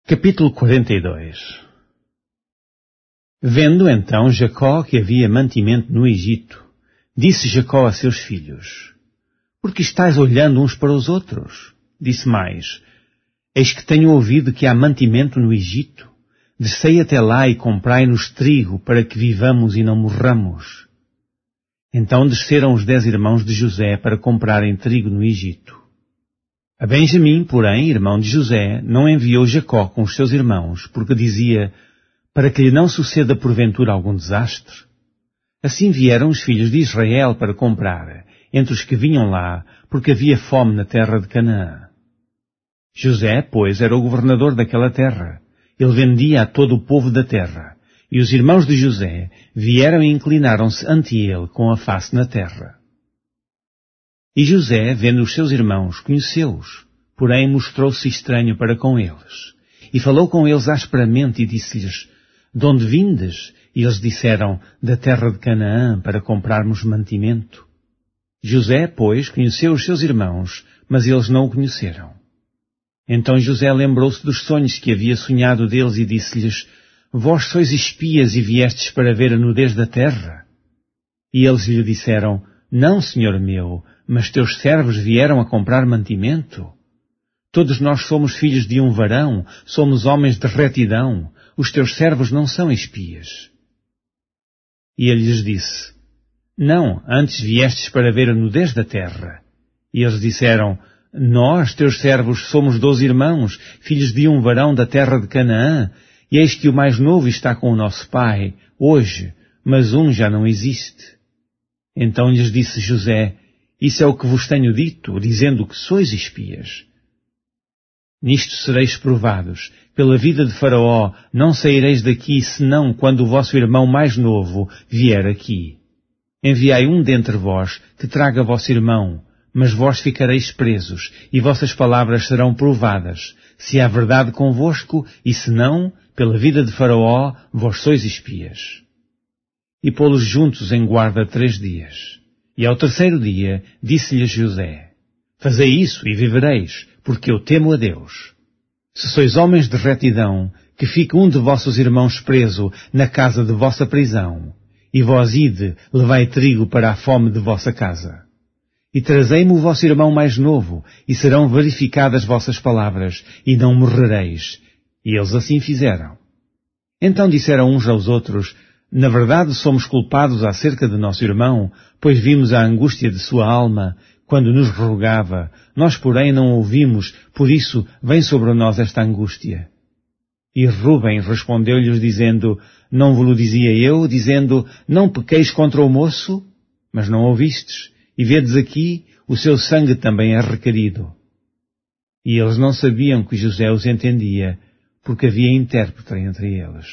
Capítulo 42. Vendo então Jacó que havia mantimento no Egito, disse Jacó a seus filhos: Por que estáis olhando uns para os outros? Disse mais: Eis que tenho ouvido que há mantimento no Egito. Descei até lá e comprai-nos trigo para que vivamos e não morramos. Então desceram os 10 irmãos de José para comprarem trigo no Egito. A Benjamim, porém, irmão de José, não enviou Jacó com os seus irmãos, porque dizia, para que lhe não suceda porventura algum desastre. Assim vieram os filhos de Israel para comprar, entre os que vinham lá, porque havia fome na terra de Canaã. José, pois, era o governador daquela terra. Ele vendia a todo o povo da terra, e os irmãos de José vieram e inclinaram-se ante ele com a face na terra. E José, vendo os seus irmãos, conheceu-os, porém mostrou-se estranho para com eles. E falou com eles asperamente e disse-lhes, de onde vindes? E eles disseram, da terra de Canaã, para comprarmos mantimento. José, pois, conheceu os seus irmãos, mas eles não o conheceram. Então José lembrou-se dos sonhos que havia sonhado deles e disse-lhes, vós sois espias e viestes para ver a nudez da terra? E eles lhe disseram, não, senhor meu, mas teus servos vieram a comprar mantimento. Todos nós somos filhos de um varão, somos homens de retidão, os teus servos não são espias. E ele lhes disse, não, antes viestes para ver a nudez da terra. E eles disseram, nós, teus servos, somos 12 irmãos, filhos de um varão da terra de Canaã, e eis que o mais novo está com o nosso pai, hoje, mas um já não existe. Então lhes disse José, isso é o que vos tenho dito, dizendo que sois espias. Nisto sereis provados. Pela vida de Faraó não saireis daqui, senão quando o vosso irmão mais novo vier aqui. Enviai um dentre vós que traga vosso irmão, mas vós ficareis presos, e vossas palavras serão provadas, se há verdade convosco, e se não, pela vida de Faraó, vós sois espias. E pô-los juntos em guarda 3 dias. E ao 3º dia, disse-lhe José, fazei isso e vivereis, porque eu temo a Deus. Se sois homens de retidão, que fique um de vossos irmãos preso na casa de vossa prisão, e vós ide, levai trigo para a fome de vossa casa. E trazei-me o vosso irmão mais novo, e serão verificadas vossas palavras, e não morrereis. E eles assim fizeram. Então disseram uns aos outros, na verdade somos culpados acerca de nosso irmão, pois vimos a angústia de sua alma, quando nos rogava. Nós, porém, não ouvimos, por isso vem sobre nós esta angústia. E Rúben respondeu-lhes dizendo, não vos-lo dizia eu, dizendo, não pequeis contra o moço? Mas não ouvistes, e vedes aqui, o seu sangue também é requerido. E eles não sabiam que José os entendia, porque havia intérprete entre eles.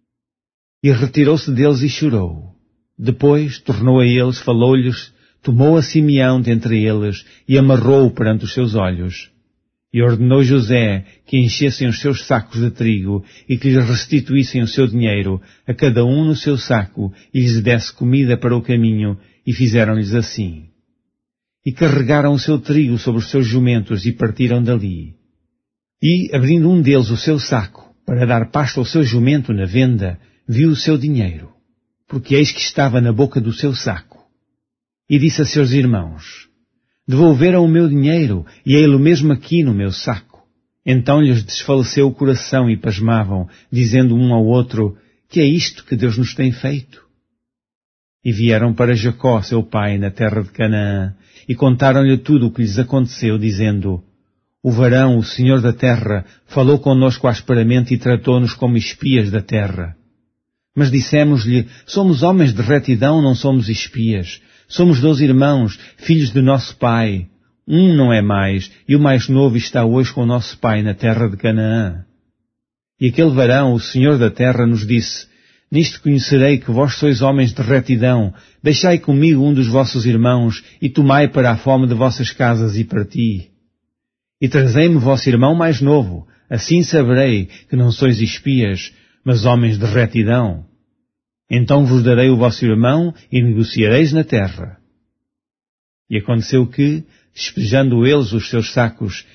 E retirou-se deles e chorou. Depois tornou a eles, falou-lhes, tomou a Simeão dentre eles e amarrou-o perante os seus olhos. E ordenou José que enchessem os seus sacos de trigo e que lhes restituíssem o seu dinheiro, a cada um no seu saco, e lhes desse comida para o caminho, e fizeram-lhes assim. E carregaram o seu trigo sobre os seus jumentos e partiram dali. E, abrindo um deles o seu saco, para dar pasto ao seu jumento na venda, viu o seu dinheiro, porque eis que estava na boca do seu saco. E disse a seus irmãos, devolveram o meu dinheiro, e ei-lo mesmo aqui no meu saco. Então lhes desfaleceu o coração e pasmavam, dizendo um ao outro, que é isto que Deus nos tem feito? E vieram para Jacó, seu pai, na terra de Canaã, e contaram-lhe tudo o que lhes aconteceu, dizendo, o varão, o senhor da terra, falou conosco asperamente e tratou-nos como espias da terra. Mas dissemos-lhe, somos homens de retidão, não somos espias. Somos 12 irmãos, filhos de nosso pai. Um não é mais, e o mais novo está hoje com o nosso pai na terra de Canaã. E aquele varão, o senhor da terra, nos disse, nisto conhecerei que vós sois homens de retidão. Deixai comigo um dos vossos irmãos, e tomai para a fome de vossas casas e parti. E trazei-me vosso irmão mais novo, assim saberei que não sois espias, mas homens de retidão. Então vos darei o vosso irmão e negociareis na terra. E aconteceu que, despejando eles os seus sacos,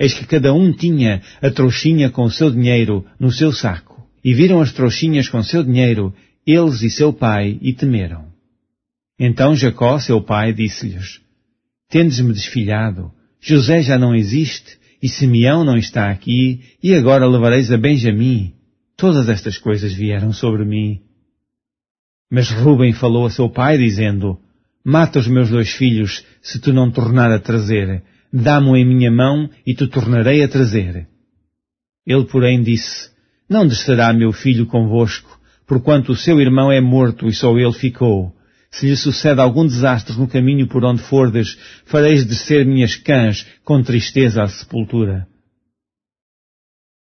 eis que cada um tinha a trouxinha com o seu dinheiro no seu saco. E viram as trouxinhas com seu dinheiro, eles e seu pai, e temeram. Então Jacó, seu pai, disse-lhes: Tendes-me desfilhado, José já não existe, e Simeão não está aqui, e agora levareis a Benjamim. Todas estas coisas vieram sobre mim. Mas Rúben falou a seu pai, dizendo: Mata os meus 2 filhos, se tu não tornar a trazer. Dá-mo em minha mão, e te tornarei a trazer. Ele, porém, disse: Não descerá meu filho convosco, porquanto o seu irmão é morto e só ele ficou. Se lhe sucede algum desastre no caminho por onde fordes, fareis descer minhas cãs com tristeza à sepultura.